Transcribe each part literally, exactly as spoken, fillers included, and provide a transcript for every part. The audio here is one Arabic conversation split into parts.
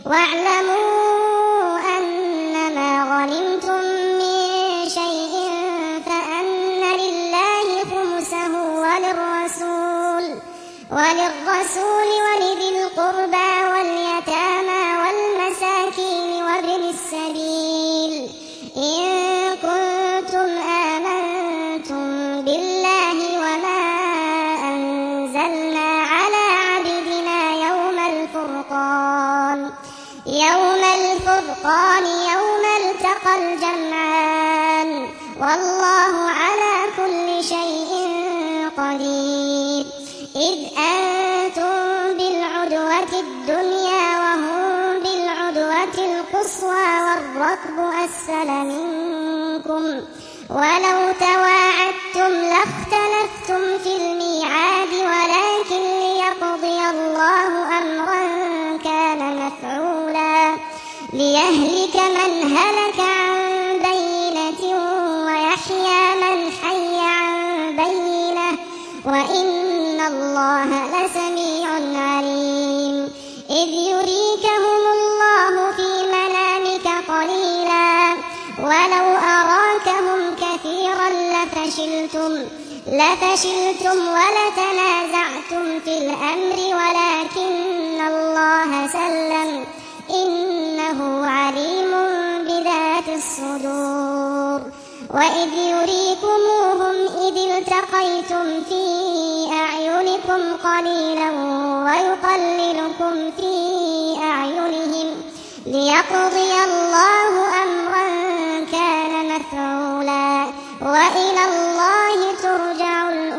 واعلموا أنما غنمتم من شيء فأن لله خمسه وللرسول وللرسول ولذي القربى واليتامى والمساكين وابن السبيل إن كنتم آمنتم بالله وما أنزلنا على عبدنا يوم الفرقان يوم الفرقان يوم التقى الجمعان والله على كل شيء قدير إذ أنتم بالعدوة الدنيا وهم بالعدوة القصوى والركب أسفل منكم ولو تواعدتم لاختلفتم في الميعاد ولكن ليقضي الله أمرا كان مفعولا ليهلك من هلك عن بينة ويحيى من حي عن بينة وإن الله لسميع عليم إذ يريكهم الله في منامك قليلا ولو أراكهم كثيرا لفشلتم لفشلتم ولتنازعتم في الأمر ولكن الله سلم إنه عليم بذات الصدور وإذ يريكموهم إذ التقيتم في أعينكم قليلا ويقللكم في أعينهم ليقضي الله أمرا كان مفعولا وإلى الله ترجع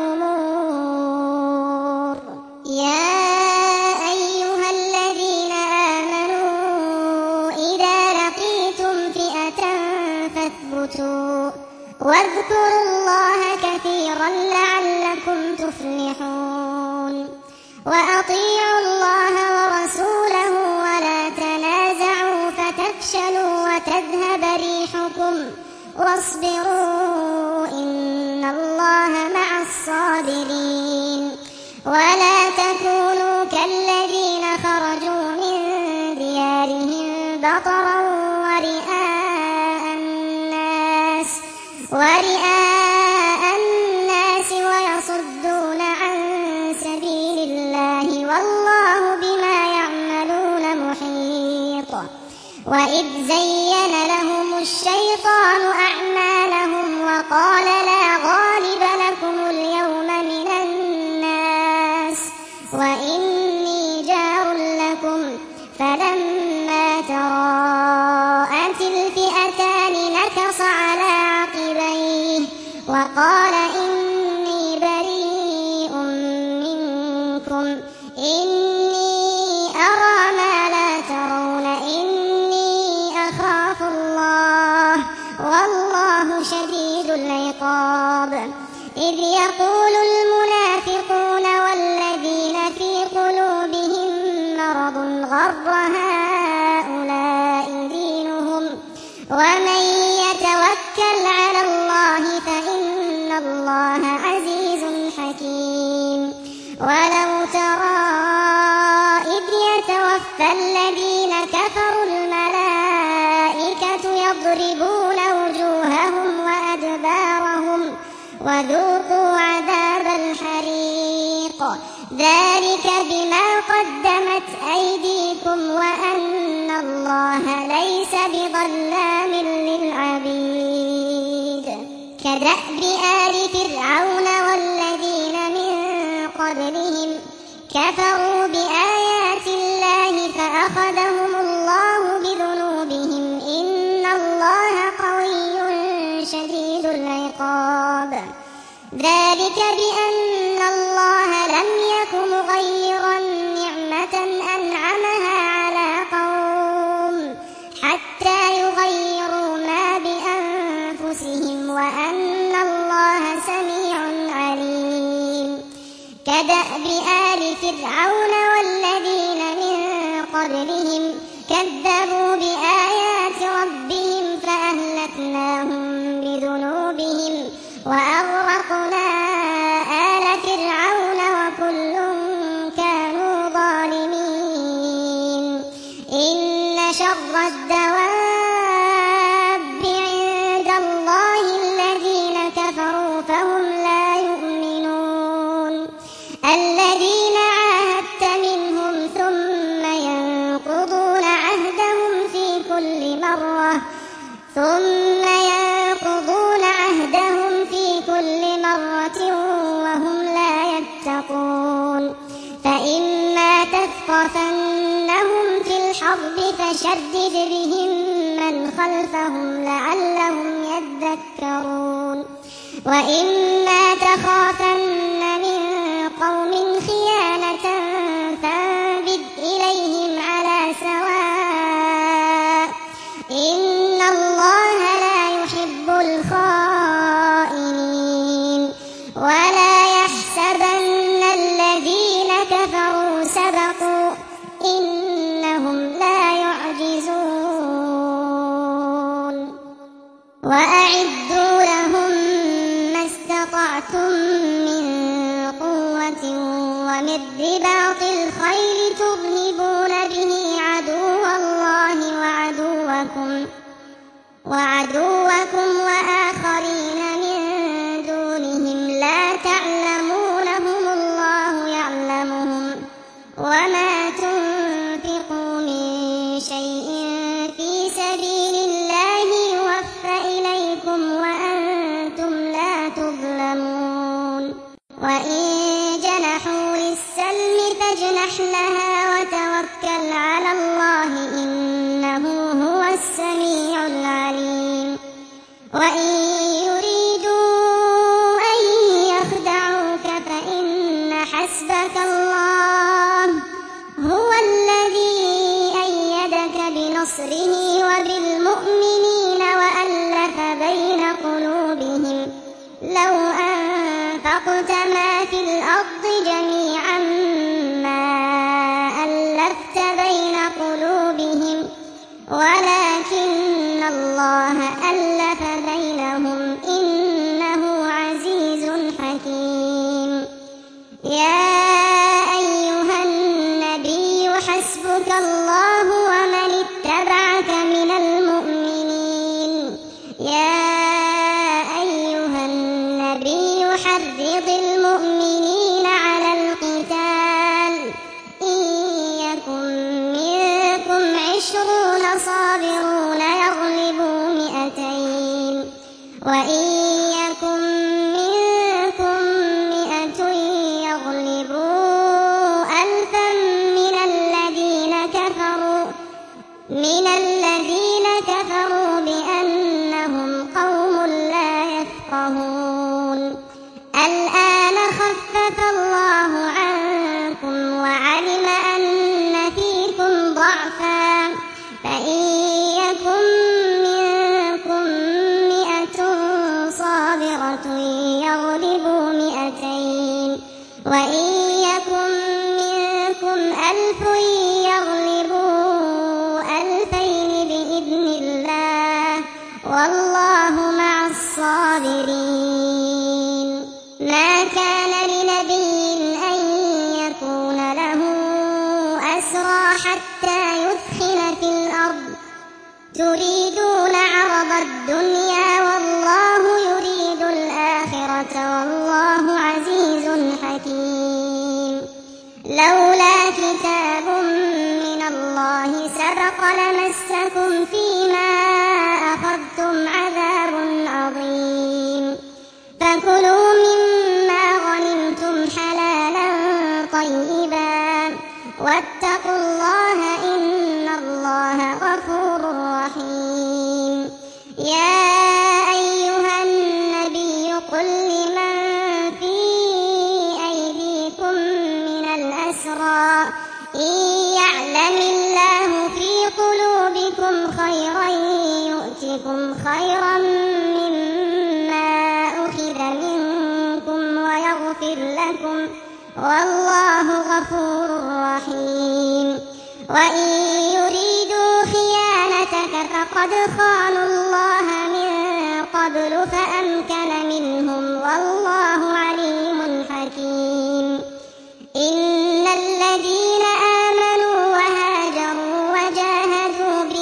الأمور يا أيها الذين آمنوا إذا لقيتم فئة فاثبتوا واذكروا الله كثيرا لعلكم تفلحون وأطيعوا الله ورسوله ولا تنازعوا فتفشلوا وتذهب ريحكم واصبروا إن الله مع الصابرين ولا تكونوا كالذين خرجوا من ديارهم بطرا ورئاء الناس ورئاء الناس ويصدون عن سبيل الله والله بما يعملون محيط وإذ زين لهم الشيطان أعمالهم وقال لا غالب لكم اليوم من الناس وإني جار لكم فلما تراءت الفئتان نكص على عقبيه وقال إني بريء منكم إني أرى ما لا ترون إني أخاف الله والله شديد العقاب إذ يقول المنافقون والذين في قلوبهم مرض غر هؤلاء دينهم ومن يتوكل على الله فإن الله عزيز حكيم ولو ترى إذ يتوفى الذين كفروا الملائكة يضربون وجوههم وأدبارهم وذوقوا عذاب الحريق ذلك بما قدمت أيديكم وأن الله ليس بظلام للعبيد كدأب آل فرعون والذين من قبلهم كفروا بآيات الله فأخذهم الله بذنوبهم إن الله قوي شديد العقاب ذلك بأن الله لم يك مغيرا نعمة أنعمها على قوم حتى يغيروا ما بأنفسهم وأن الله سميع عليم كدأب آل فرعون والذين من قبلهم كذبوا بآيات ربهم فأهلكناهم بذنوبهم وأغرقنا آل فرعون وكل كانوا ظالمين إن شر الدواب عند الله الذين كفروا فهم لا يؤمنون الذين عاهدت منهم ثم ينقضون عهدهم في كل مرة ثم ينقضون عهدهم في كل مرة وهم لا يتقون فإما تثقفنهم في الحرب فشدد بهم من خلفهم لعلهم يذكرون وإما تخافن من قوم خيانة فانبذ إليهم على سواء إن الله لا يحب الخائنين ولا يحسبن الذين كفروا سبقوا إنهم لا يعجزون وأعدوا لهم ما استطعتم من قوة ومن رباط الخيل ترهبون به عدو الله وعدوكم وعدوكم وآخرين من دونهم لا تعلمونهم الله يعلمهم وما تنفقوا من شيء في سبيل الله يوفى إليكم وأنتم لا تظلمون وإن جنحوا للسلم فاجنح لها وتوكل على الله إنه هو السميع العليم وإن يريدوا أن يخدعوك فإن حسبك الله هو الذي أيدك بنصره وبالمؤمنين وألف بين قلوبهم لو أنفقت ما في الأرض جميعا ما ألفت بين قلوبهم ولكن الله ألف بينهم إنه عزيز حكيم يا أيها النبي حسبك الله ومن اتبعك من المؤمنين يا أيها النبي حرض المؤمنين على القتال إن يكن منكم عشرون صابرون يغلبوا مئتين وإن يكن منكم مئة يغلبوا ألفا من الذين كفروا من الذين كفروا بأنهم قوم لا يفقهون الآن خفف الله عنكم وعلم أن فيكم ضعفا فإن يكن منكم مئة صابرة يغلبوا مئتين وإن يكن منكم ألف يغلبوا ألفين بإذن الله والله مع الصابرين ما كان لنبي أن يكون له أسرى حتى يثخن في الأرض تريدون عرض الدنيا والله يريد الآخرة والله عزيز حكيم لولا كتاب من الله سبق لمسكم فيما أخذتم عذاب عظيم فكلوا مما غنمتم حلالا طيبا واتقوا الله إن الله غفور رحيم يا أيها النبي قل لمن في أيديكم من الأسرى إن يعلم الله في قلوبكم خيرا يؤتكم خيرا مما أخذ منكم ويغفر لكم والله غفور رحيم وإن يريدوا خيانتك فقد خانوا الله من قبل فأمكن منهم والله عليم حكيم إن الذين آمنوا وهاجروا وجاهدوا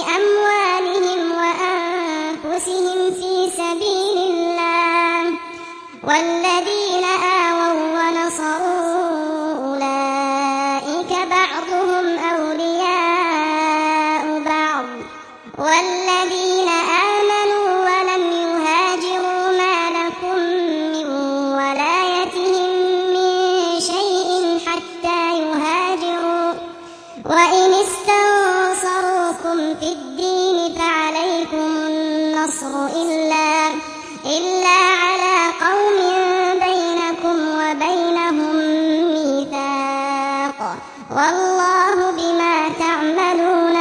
والذين آووا ونصروا أولئك بعضهم أولياء بعض والذين آمنوا ولم يهاجروا ما لكم من ولايتهم من شيء حتى يهاجروا وإن استنصروكم في الدين فعليكم النصر إلا إلا على قوم بينكم وبينهم ميثاق والله بما تعملون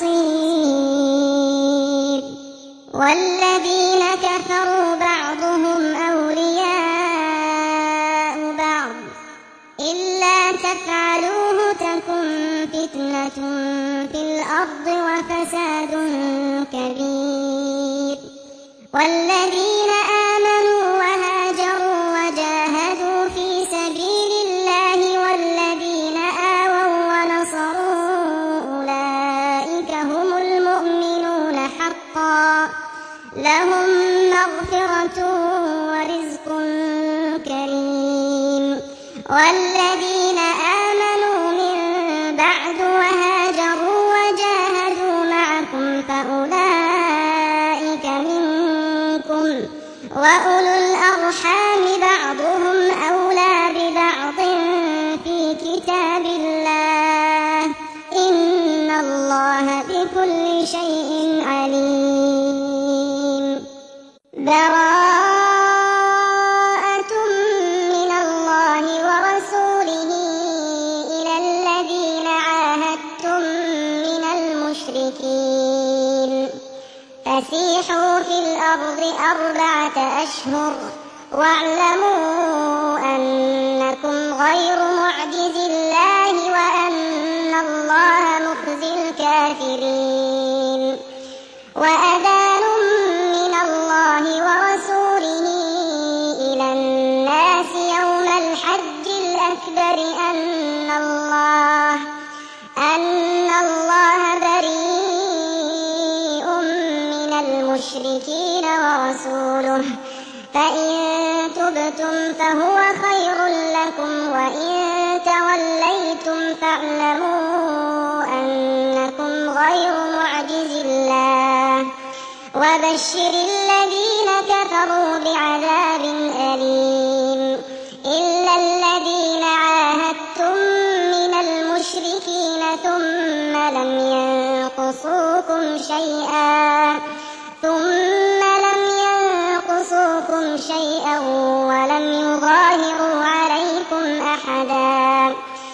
بصير. والذين كفروا بعضهم أولياء بعض إلا تفعلوه تكن فتنة في الأرض وفساد كبير. والذين آمنوا وهاجروا وجاهدوا في سبيل الله والذين آووا ونصروا أولئك هم المؤمنون حقا لهم مغفرة ورزق كريم. والذين آمنوا من بعد وهاجروا وجاهدوا معكم فأولئك منكم وأولو الأرحام بعضهم أولى ببعض في كتاب الله إن الله بكل شيء عليم. براءة من الله ورسوله إلى الذين عاهدتم من المشركين فسيحوا في الأرض أربعة أشهر واعلموا أنكم غير معجز الله وأن الله مخزي الكافرين. وأذان من الله ورسوله إلى الناس يوم الحج الأكبر أن الله أن الله بريء من المشركين ورسوله فإن تبتم فهو خير لكم وإن توليتم فاعلموا أنكم غير معجز الله وبشر الذين كفروا بعذاب أليم. إلا الذين عاهدتم من المشركين ثم لم ينقصوكم شيئا ثم لم ينقصوكم شيئا ولم يظاهروا عليكم أحدا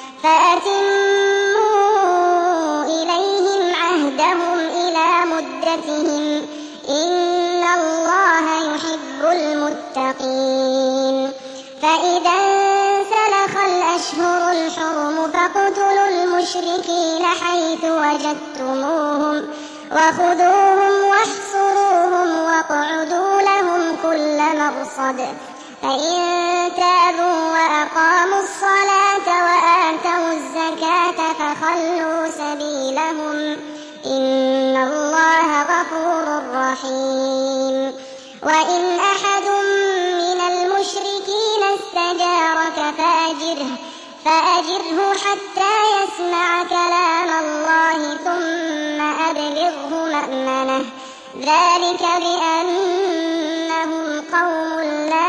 فأتموا إليهم عهدهم إلى مدتهم إن الله يحب المتقين. فإذا انسلخ الأشهر الحرم فاقتلوا المشركين حيث وجدتموهم وخذوهم واحصروهم واقعدوا لهم كل مرصد فإن تابوا وأقاموا الصلاة وآتوا الزكاة فخلوا سبيلهم إن الله غفور رحيم. وإن أحد من المشركين استجارك فأجره فأجره حتى يسمع كلام الله ثم أبلغه مأمنه ذلك بأنهم قوم لا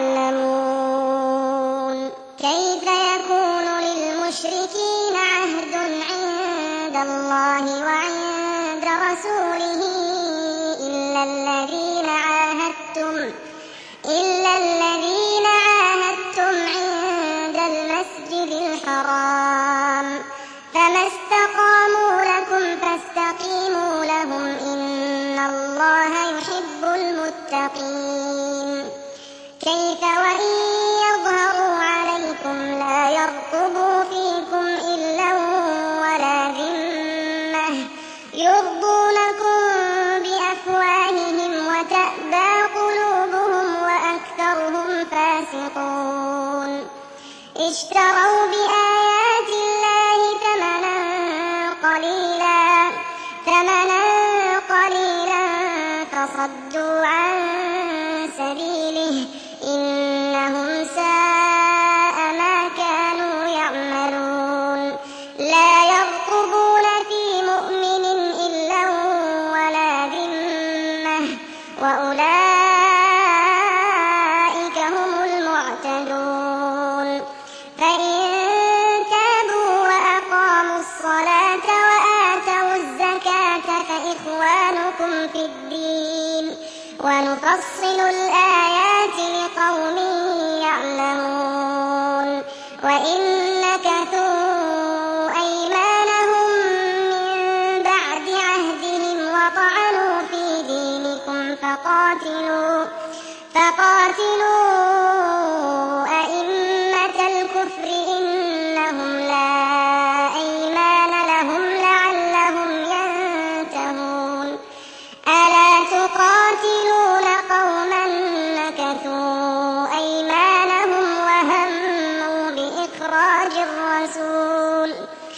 يعلمون. كيف يكون للمشركين عهد عند الله وعند رسوله إلا الذين عاهدتم إلا الذين عاهدتم عند المسجد الحرام فما استقاموا لكم فاستقيموا لهم إن الله يحب المتقين. كيف وإن يظهروا عليكم لا يرقبوا فيكم إلا ولا ذمة يرضونكم بأفواههم وتأبى قلوبهم وأكثرهم فاسقون. اشتروا بآيات الله ثمنا قليلا ثمنا قليلا فصدوا عن سبيله إن في الدين ونفصل الآيات لقوم يعلمون وإن نكثوا أيمانهم من بعد عهدهم وطعنوا في دينكم فقاتلوا فقاتلوا أئمة الكفر إنهم لا أيمان لهم لعلهم ينتهون ألا تقاتلون قوما نكثوا أيمانهم وهموا بإخراج الرسول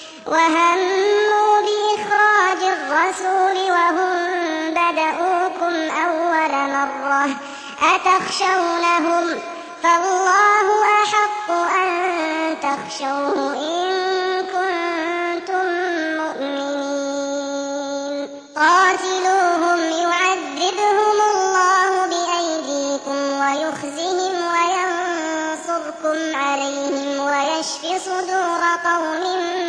وهموا بإخراج الرسول وهم بدؤوكم أول مرة أتخشونهم فالله أحق أن تخشوه إن كنتم مؤمنين قاتلوهم يعذبهم الله بأيديكم ويخزهم وينصركم عليهم ويشف صدور قوم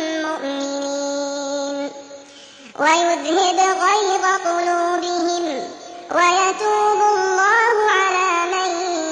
مؤمنين ويذهب غيظ قلوبهم ويتوب الله على من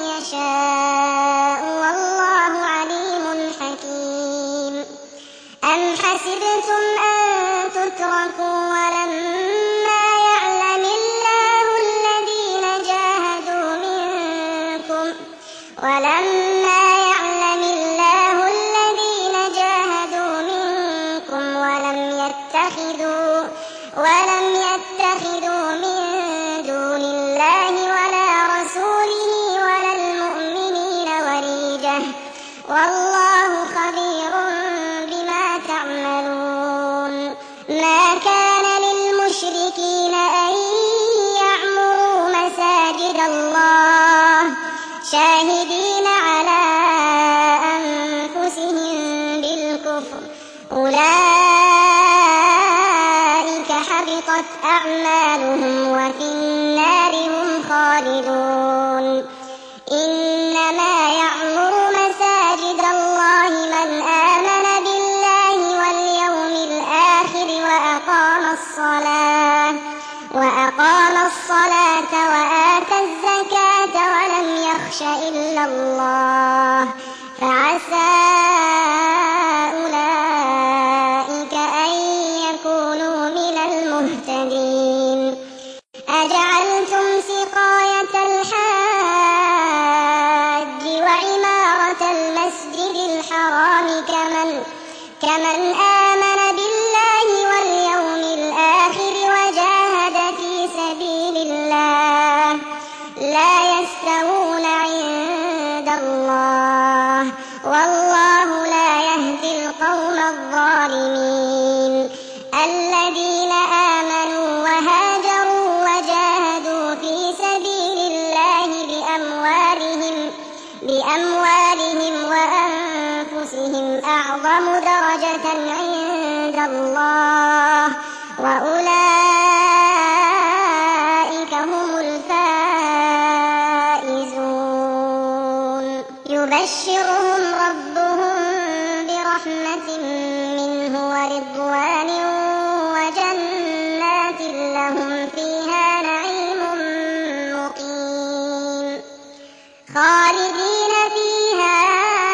يشاء والله عليم حكيم أم حسبتم أن تتركوا ولما يعلم الله الذين جاهدوا منكم ولما يعلم الله الذين جاهدوا منكم ولم يتخذوا ولم يتخذوا من دون الله ولا رسوله ولا المؤمنين وليجة والله خبير بما تعملون ما كان للمشركين أن يعمروا مساجد الله شاهدين على أنفسهم بالكفر أولئك حبطت أعمالهم وفي النار هم خالدون إنما يعمر مساجد الله من آمن بالله واليوم الآخر وأقام الصلاة وأقام الصلاة وآتى الزكاة ولم يخش إلا الله فعسى أولئك أن يكونوا من المهتدين أجعلتم سقاية الحاج وعمارة المسجد الحرام كمن كمن آمن بالله واليوم الآخر وجاهد في سبيل الله لا يستوون عند الله والله لا يهدي القوم الظالمين الذين آمنوا وهاجروا وجاهدوا في سبيل الله بأموالهم بأموالهم وأنفسهم أعظم درجة عند الله وأولئك هم الفائزون يبشرهم ربهم برحمة منه ورضوان وجنات لهم فيها نعيم مقيم خالدين فيها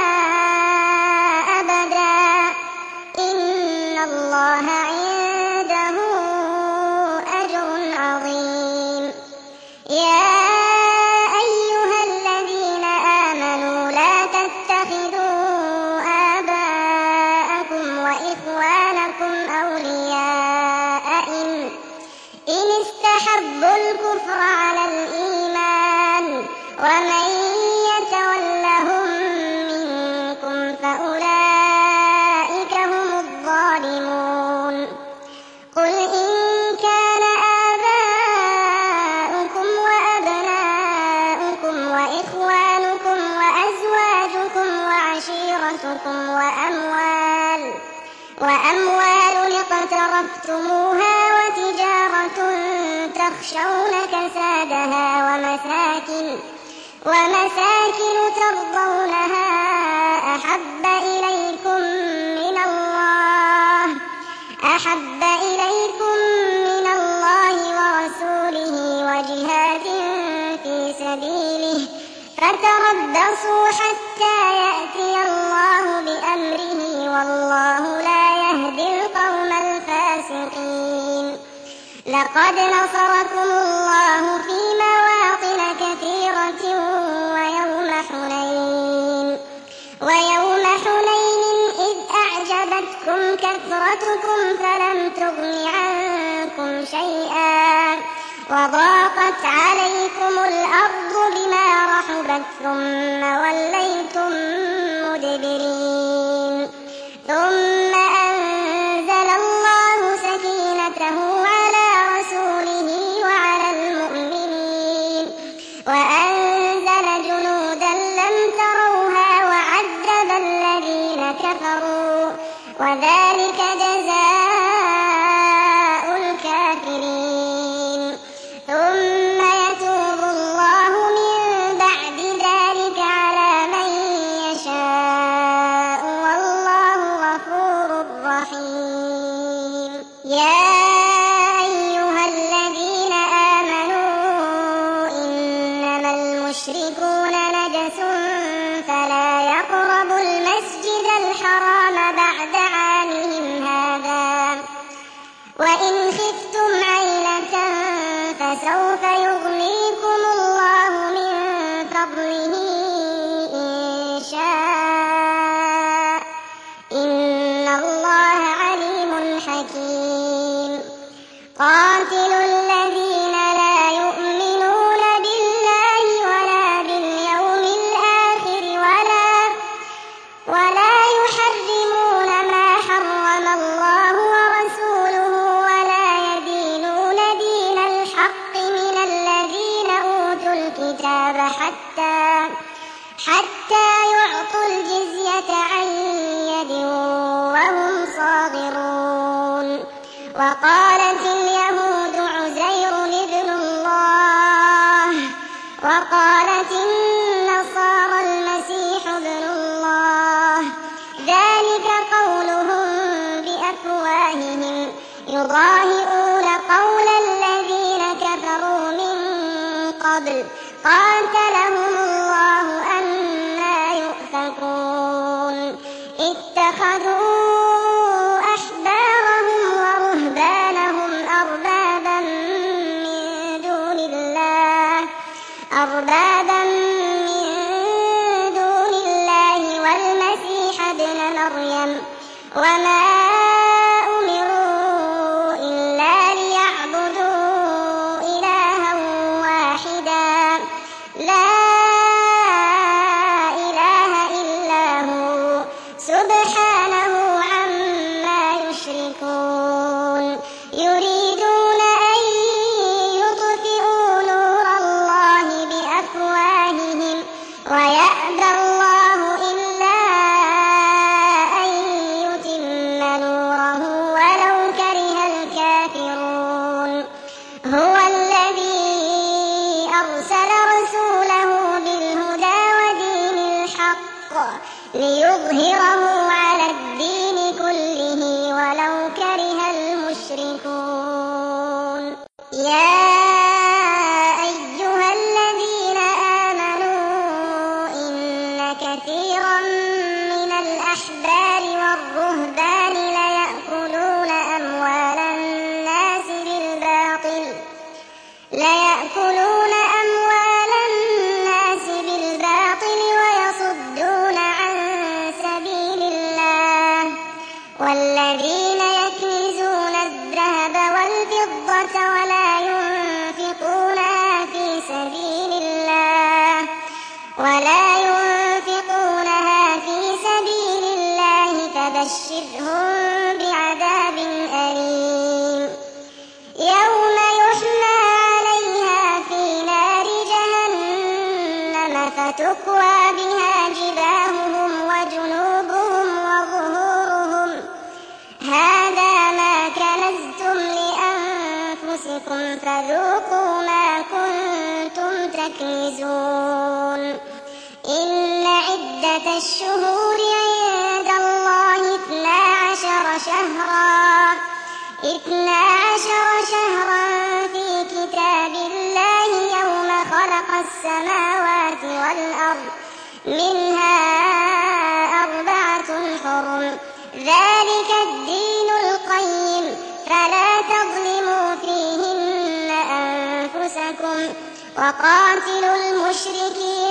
أبدا إن الله عنده أجر عظيم يا أيها الذين آمنوا لا تتخذوا آباءكم وإخوانكم أولياء إن, إن استحبوا الكفر على الإيمان ومن يتولهم منكم فأولئك هم الظالمون قل إن كان آباؤكم وأبناؤكم وإخوانكم وأزواجكم وعشيرتكم وأموال وأموال اقترفتموها وتجارة تخشون كسادها ومساكن ومساكن ترضونها أحب إليكم من الله أحب إليكم من الله ورسوله فتربصوا حتى يأتي الله بأمره والله لا يهدي القوم الفاسقين. لقد نصركم الله في مواطن كثيرة ويوم حنين ويوم حنين إذ أعجبتكم كثرتكم فلم تغن عنكم شيئا وضاقت عليكم الأرض بما رحبت ثم وليتم مدبرين. ثم أنزل الله سكينته على رسوله وعلى المؤمنين وأنزل جنودا لم تروها وعذب الذين كفروا وذلك جزاء الكافرين. ثم يتوب الله من بعد ذلك على من يشاء والله غفور رحيم. يا أيها الذين آمنوا إنما المشركون نجس فلا يقربوا المسجد الحرام بعد عامهم هذا وإن خفتم عيلة فسوف يغنيكم الله من فضله إن شاء إن الله عليم حكيم. قاتلوا الذين لا يؤمنون بالله ولا باليوم الآخر ولا ولا يحرمون ما حرم الله ورسوله ولا يدينون دين الحق من الذين أوتوا الكتاب حتى حتى يعطوا الجزية عن يد وهم صاغرون. وقالت اليهود عزير ابن الله وقالت النصارى المسيح ابن الله ذلك قولهم بأفواههم يضاهئون قول الذين كفروا من قبل قاتلهم الله أنى يؤفكون. اتخذوا أحبارهم ورهبانهم أربابا من دون الله أربابا من دون الله والمسيح ابن مريم وما أمروا إلا ليعبدوا إلها واحدا لا إله إلا هو سبحانه عما يشركون. يريدون أن يطفئوا نور الله بأفواههم ويأبى الله إلا أن يتم نوره ولو كره الكافرون. هو الذي أرسل رسوله بالهدى ودين الحق ليظهره على الدين كله ولو كره المشركون. يا أيها الذين آمنوا إن كثيرا من الأحبار والرهبان ليأكلون أموال الناس بالباطل ليأكلون أموال الناس بالباطل ويصدون عن سبيل الله والذين يكنزون الذهب والفضة ولا ينفقونها في سبيل الله ولا ينفقونها في سبيل الله فبشرهم بعذاب أليم. يوم يحمى عليها في نار جهنم فتكوى بها جباههم وجنوبهم وظهورهم هذا ما كنزتم لأنفسكم فذوقوا ما كنتم تكنزون. إن عدة الشهور عند الله اثنا عشر شهرا اثنا عشر شهرا في كتاب الله يوم خلق السماوات والأرض منها أربعة حرم ذلك الدين القيم فلا تظلموا فيهن أنفسكم وقاتلوا المشركين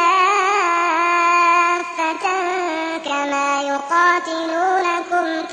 كافة كما يقاتلونكم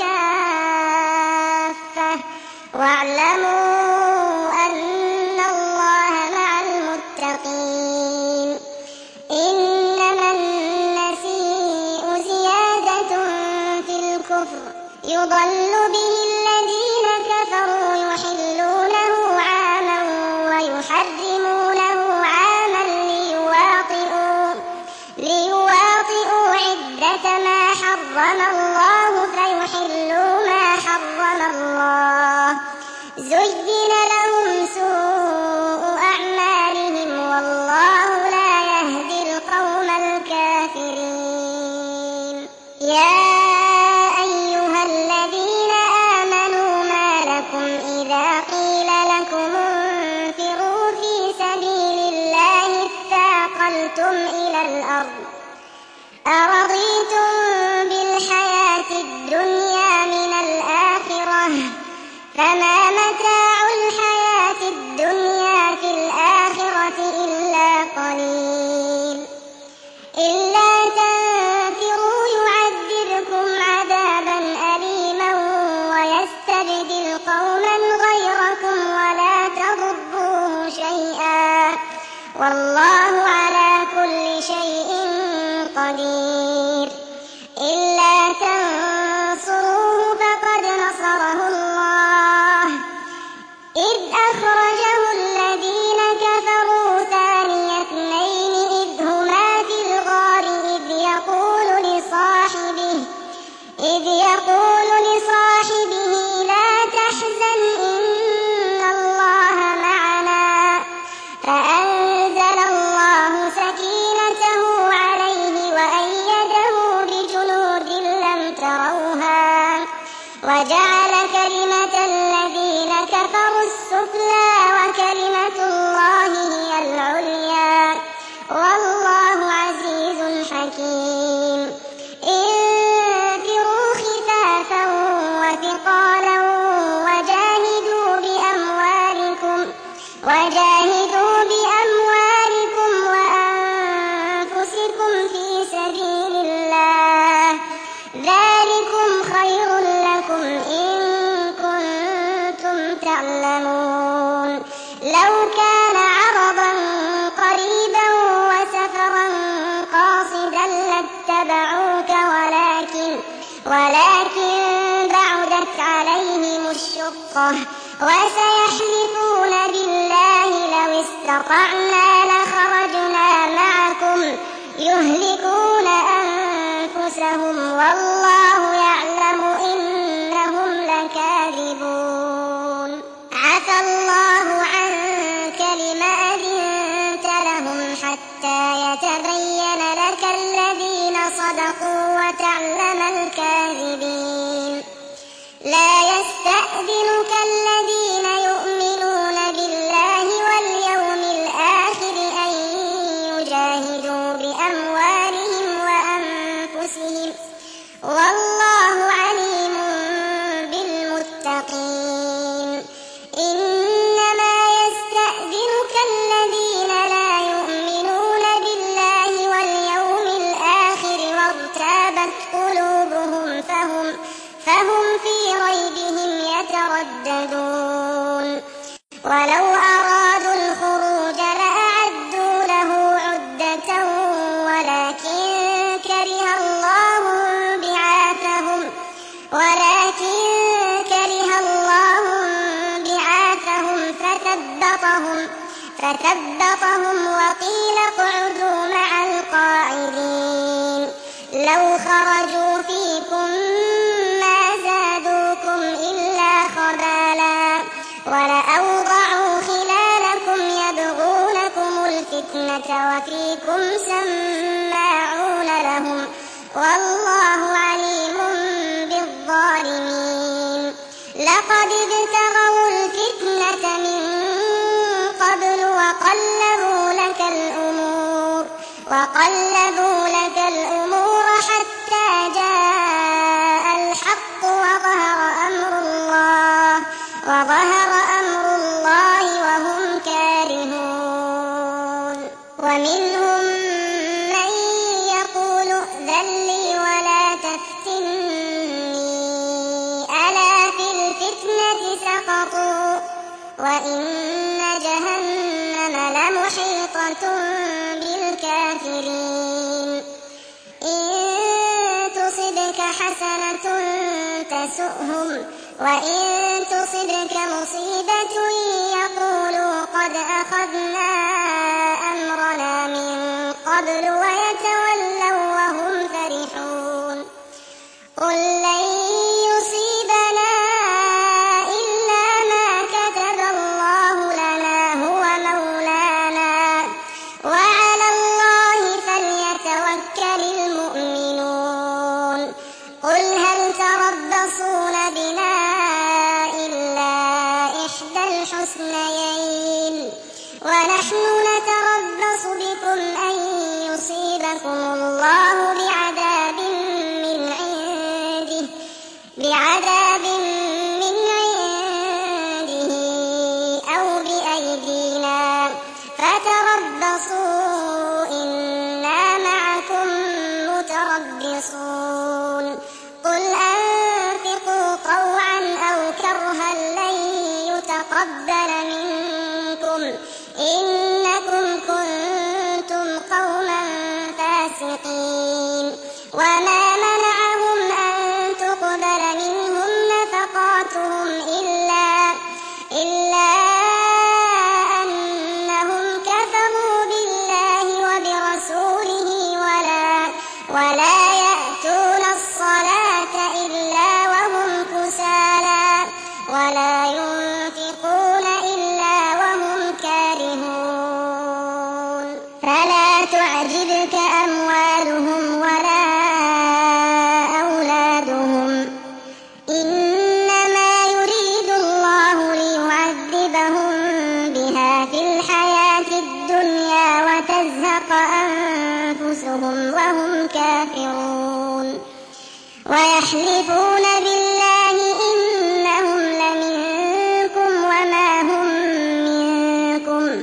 كافة واعلموا أن الله مع المتقين إنما النسيء زيادة في الكفر يضل به الذين كفروا يحلونه عاما ويحرمونه عاما ليواطئوا, ليواطئوا عدة ما حرم الله فيحلوا ما حرم الله زين لهم سوء أعمالهم والله لا يهدي القوم الكافرين يا أيها الذين آمنوا ما لكم إذا قيل لكم انفروا في سبيل الله اثاقلتم إلى الأرض أرضيتم بالحياة الدنيا من الآخرة فما متاع الحياة الدنيا في الآخرة إلا قليل إلا تنفروا يعذبكم عذابا أليما ويستبدل قوما غيركم ولا تضروه شيئا والله على كل شيء قدير إلا تنصروه فقد نصره الله إذ أخرجه الذين كفروا ثاني اثنين إذ هما في الغار إذ يقول لصاحبه إذ يقول لصاحبه لا تحزن إن الله معنا فأنزل الله سكينته عليه وأيده بجنود لم تروها وجعل كلمة الذين كفروا السفلى وكلمة الله هي العليا والله عزيز حكيم انفروا خفافا وثقالا وجاهدوا بأموالكم وجاهدوا بأموالكم وأنفسكم في سبيل الله ذلكم خير لكم إن كنتم تعلمون لو كان عرضا قريبا وسفرا قاصدا لاتبعوك ولكن ولكن بعدت عليهم الشقة وسيحلفون بالله لو استطعنا لخرجنا معكم يهلكون أنفسهم والله يعلم إنهم لكاذبون عفى الله عنك لما أذنت لهم حتى يتبين لك الذين صدقوا وتعلم الكاذبين لا يستأذنك الذين يؤمنون بالله واليوم الآخر أن يجاهدوا بأموالهم وأنفسهم والله عليم بالمتقين إنما يستأذنك الذين لا يؤمنون بالله واليوم الآخر وارتابت قلوبهم فهم فهم في ريبهم يترددون ولو أرادوا الخروج لأعدوا له عدة ولكن كره الله بعاثهم ولكن كره الله بعاثهم فثبطهم فثبطهم وقيل اقعدوا مع القاعدين لو خرجوا فيكم ما زادوكم إلا خبالا ولأوضعوا خلالكم يبغونكم الفتنة وفيكم سماعون لهم والله عليم بالظالمين لقد ابتغوا الفتنة من قبل وقلبوا لك الأمور وقلبوا لك الأمور حتى جاء الحق وظهر أمر الله وظهر أمر الله وهم كارهون. ومنهم من يقول ائذن لي ولا تفتني ألا في الفتنة سقطوا وإن جهنم لمحيطة بالكافرين. إن تصبك حسنة تسؤهم وإن تصبك مصيبة يقولوا قد أخذنا أمرنا من قبل ويتولوا وهم فرحون. قل لن يصيبنا إلا ما كتب الله لنا هو مولانا وعلى الله فليتوكل المؤمنون. قل هل تربصون بنا إلا إحدى الحسنيين ونحن نتربص بكم أن يصيبكم الله بعذاب من عنده بعذاب من عنده أو بأيدينا فتربصوا إنا معكم متربصون. قل أنفقوا طوعا أو كرها لن يتقبل منكم إنكم كنتم قوما فاسقين. وما منعهم أن تقبل منهم نفقاتهم إلا إلا أنهم كفروا بالله وبرسوله ولا ولا يأتون الصلاة إلا وهم كسالى ولا ينفقون إلا وهم كارهون. فلا تعجبك أموالهم ولا أولادهم إنما يريد الله ليعذبهم بها في الحياة الدنيا وتزهق أنفسهم وهم كافرون. ويحلفون بالله إنهم لمنكم وما هم منكم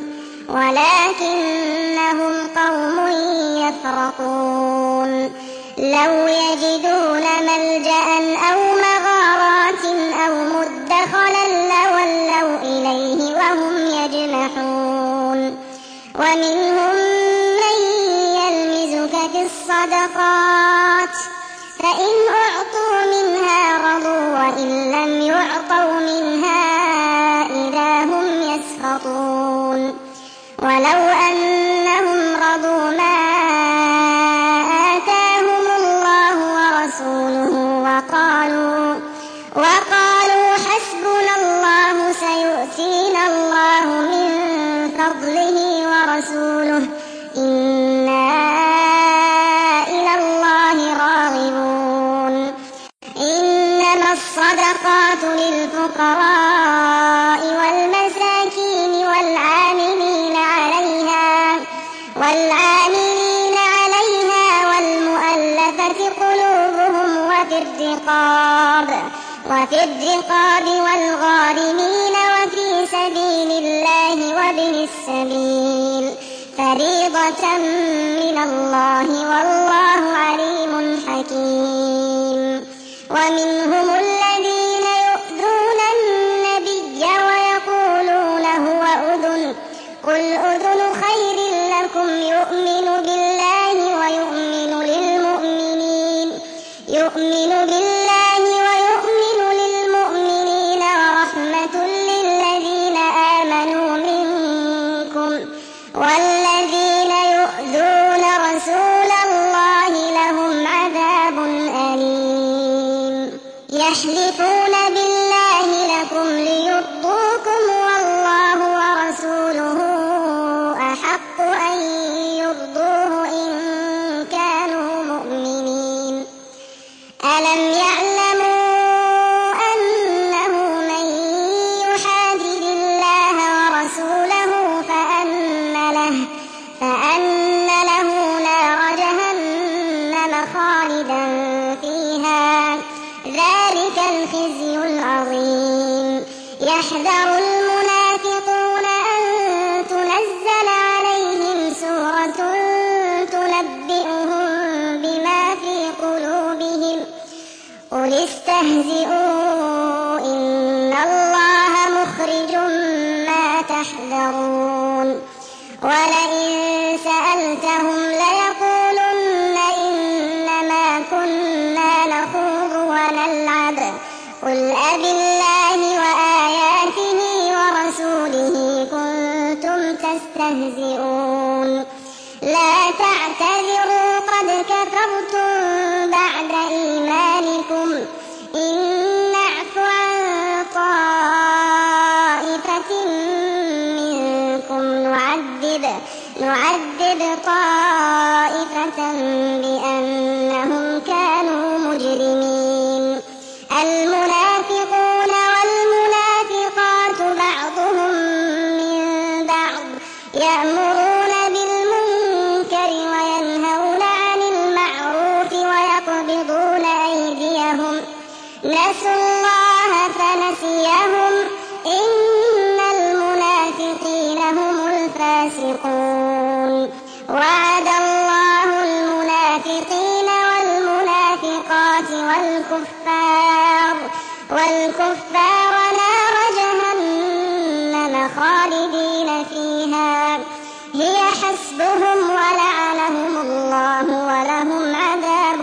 ولكنهم قوم يفرقون. لو يجدون ملجأ أو مغارات أو مدخلا لولوا إليه وهم يجمحون. ومنهم من يلمزك في الصدقات فإن أعطوا منها رضوا وإن لم يعطوا منها إذا هم يسخطون. ولو أنهم رضوا ما آتاهم الله ورسوله وقالوا وقالوا حسبنا الله سيؤتينا الله من فضله ورسوله إنا إلى الله راغبون. إنما الصدقات للفقراء والمساكين والعاملين عليها والعاملين عليها والمؤلفة قلوبهم وفي الرقاب وفي الرقاب والغارمين وفي سبيل الله وابن السبيل فريضة من الله والله عليم حكيم. ومنهم الذين يؤذون النبي ويقولون هو أذن قل أذن خير لكم يؤمن بالله ويؤمن للمؤمنين يؤمن بالله ويؤمن للمؤمنين ورحمة للذين آمنوا منكم والذين يؤذون رسول الله لهم عذاب أليم. يحلفون بالله لكم ليرضوكم والله ورسوله أحق أن يرضوه إن كانوا مؤمنين. ألم يعلموا أنه من يحادد الله ورسوله فأن له, فأن له يحذرون ولئن سألتهم ليقولن إنما كنا نخوض ونلعب قل أبالله وآياته ورسوله كنتم تستهزئون لا تعتذروا قد كفرتم بعد إيمانكم إن نعف عن طائفة منكم نعذب نعذب طائفة بأنهم كانوا مجرمين المنافقون والمنافقات بعضهم من بعض يأمرون بالمنكر وينهون عن المعروف ويقبضون أيديهم نسوا الله فنسيهم إن المنافقين هم الفاسقون وعد الله المنافقين والمنافقات والكفار والكفار نار جهنم خالدين فيها هي حسبهم ولعنهم الله ولهم عذاب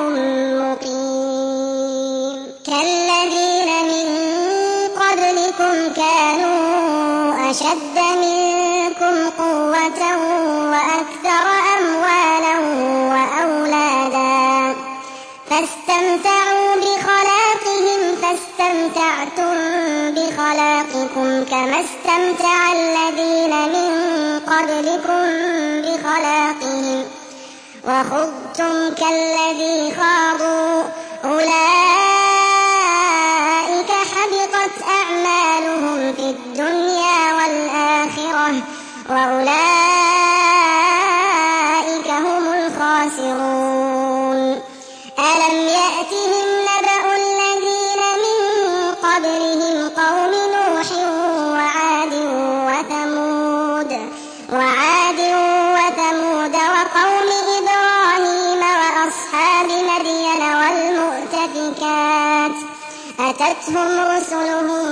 مقيم كالذين من قبلكم كانوا أشد منكم قوة وأكثر أموالا وأولادا فاستمتعوا بخلاقهم فاستمتعتم بخلاقكم كما استمتع الذين من قبلكم بخلاقهم وخضتم كالذي خاضوا أولئك حبطت أعمالهم في الدنيا والآخرة وأولئك هم الخاسرون ألم يأتهم نبأ الذين من قبلهم قوم نوح وعاد وثمود وعاد وثمود وقوم إبراهيم وأصحاب مدين والمؤتفكات أتتهم رسلهم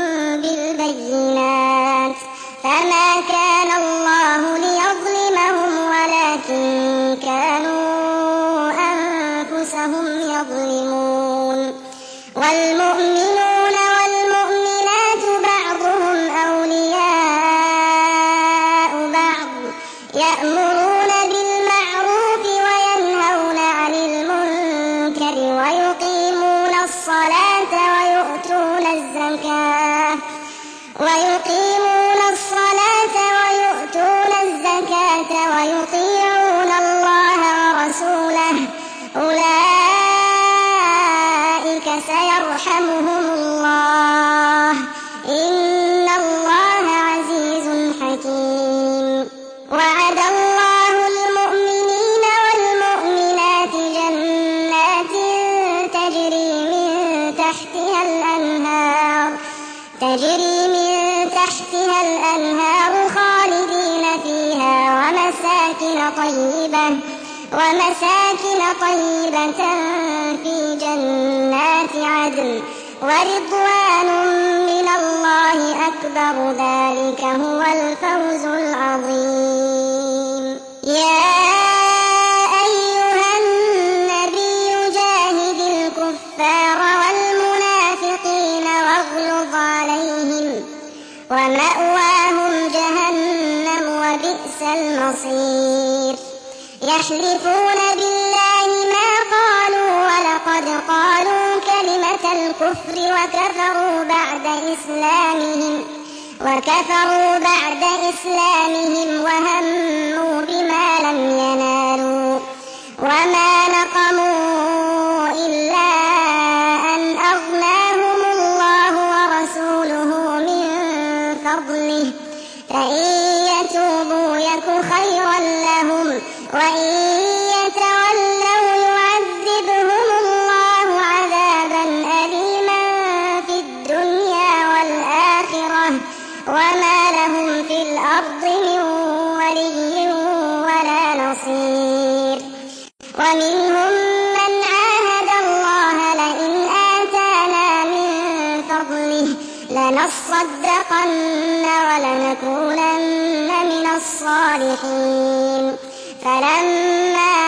بالبينات فما كان الله ليظلمهم ولكن كانوا أنفسهم يظلمون والمؤمنون والمؤمنات بعضهم أولياء بعض يأمرون بالمعروف وينهون عن المنكر ويقيمون الصلاة ويؤتون الزكاة ويقيمون الصلاة ويؤتون الزكاة ويطيعون الله ورسوله أولئك سيرحمهم الله إن الله عزيز حكيم وعد الله المؤمنين والمؤمنات جنات تجري من تحتها الأنهار تجري من تحتها الأنهار خالدين فيها ومساكن طيبة ومساكن طيبة في جنات عدن ورضوان من الله أكبر ذلك هو الفوز العظيم يا أيها النبي جاهد الكفار والمنافقين واغلظ عليهم ومأواهم جهنم وبئس المصير يحلفون بالله ما قالوا ولقد قالوا كلمة الكفر وكفروا بعد إسلامهم وكفروا بعد إسلامهم وهموا بما لم ينالوا وما نقموا إلا أن أغناهم الله ورسوله من فضله فإن يتوبوا يك خيرا لهم وإن يتولوا يعذبهم الله عذابا أليما في الدنيا والآخرة وما لهم في الأرض من ولي ولا نصير ومنهم من عاهد الله لئن آتانا من فضله لنصدقن ولنكونن الصالحين فلما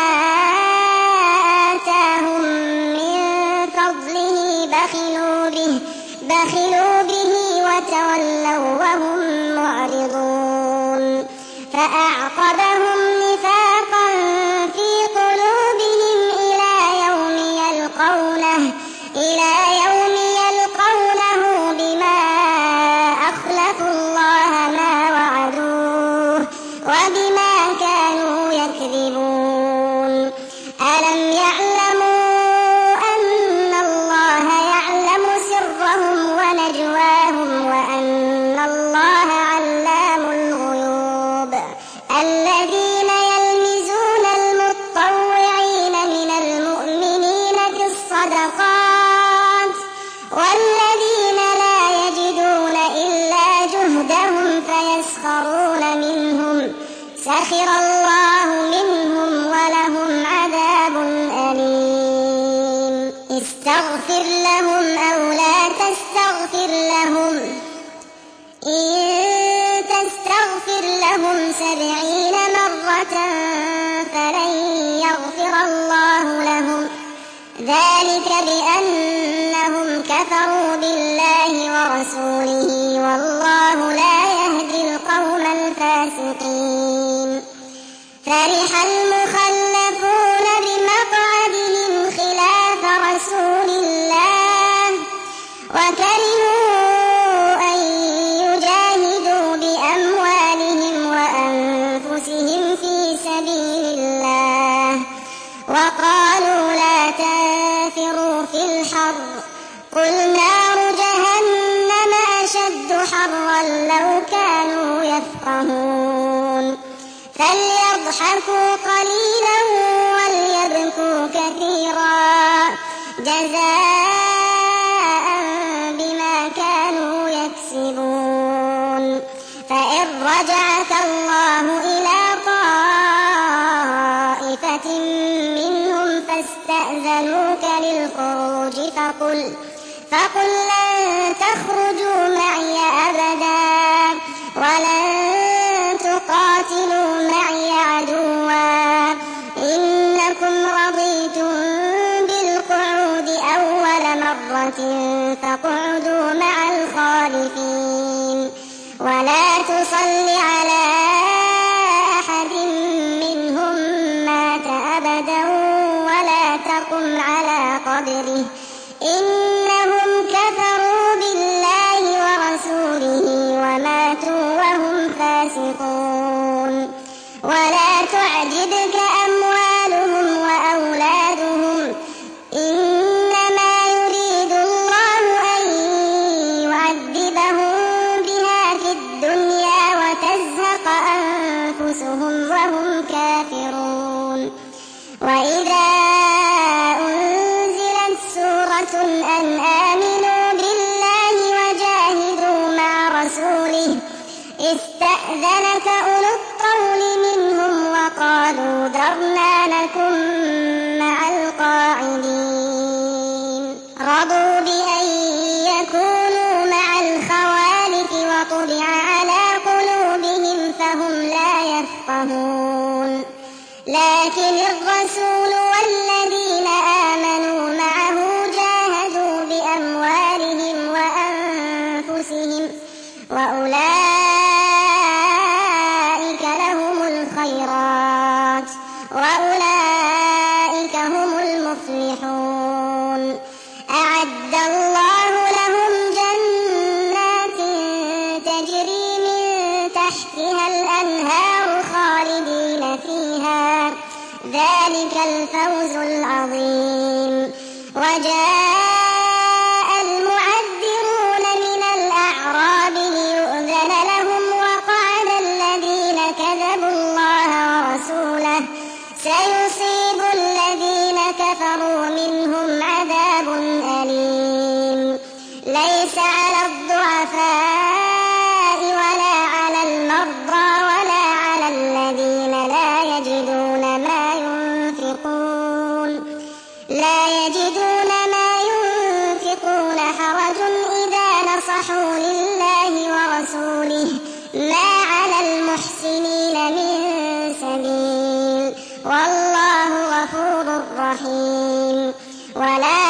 آتاهم من فضله بخلوا به, بخلوا به وتولوا وهم معرضون فأعقبهم نفاقا في قلوبهم إلى يوم يلقونه إلى يوم يلقونه بما أخلفوا الله ما وعدوه وبما كانوا يكذبون ألم يعلموا أن الله يعلم سرهم ونجواهم وأن الله علام الغيوب الذين يلمزون المتطوعين من المؤمنين في الصدقات والذين لا يجدون إلا جهدهم فيسخرون منهم سخر الله منهم ولهم عذاب أليم استغفر لهم أو لا تستغفر لهم إن تستغفر لهم سبعين مرة فلن يغفر الله لهم ذلك بأنهم كفروا بالله ورسوله والله لا يهدي القوم الفاسقين فرح المخلفون بمقعدهم خلاف رسول الله وكرهوا أن يجاهدوا بأموالهم وأنفسهم في سبيل الله وقالوا لا تنفروا في الحر قل نار جهنم أشد حرا لو كانوا يفقهون فليضحكوا قليلا وليبكوا كثيرا جزاء بما كانوا يكسبون فإن رجعك الله إلى طائفة منهم فاستأذنوك للخروج فقل فقل لن تخرجوا معي أبدا ولن تقاتلوا معي عدوا إنكم رضيتم بالقعود أول مرة فاقعدوا مع الخالفين ولا تصل على أحد منهم مات أبدا ولا تقم على قبره إنهم كفروا بالله ورسوله وماتوا وهم فاسقون ولا تعجبك أموالهم وأولادهم إنما يريد الله أن يعذبهم بها في الدنيا وتزهق أنفسهم وهم كافرون وإذا أنزلت سورة أن آمنوا بالله وجاهدوا مع رسوله استأذنك أولو الطول منهم وقالوا ذرنا لكم مع القاعدين رضوا بأن يكونوا مع الخوالف وطبع على قلوبهم فهم لا يفقهون لكن الرسول والذين آمنوا معه جاهدوا بأموالهم وأنفسهم وأولئك لهم الخيرات وأولئك هم المفلحون أعد الله لهم جنات تجري من تحتها الأنهار خالدين فيها ذلك الفوز العظيم وجاء المعذرون من الأعراب ليؤذن لهم وقعد الذين كذبوا الله ورسوله سيصيب الذين كفروا منهم عذاب أليم ليس على الضعفاء ولا على المرضى ولا على الذين لا يجدون ما ينفقون لا يجدون ما ينفقون حرج إذا نصحوا لله ورسوله ما على المرضى المحسنين من سبيل والله غفور رحيم. ولا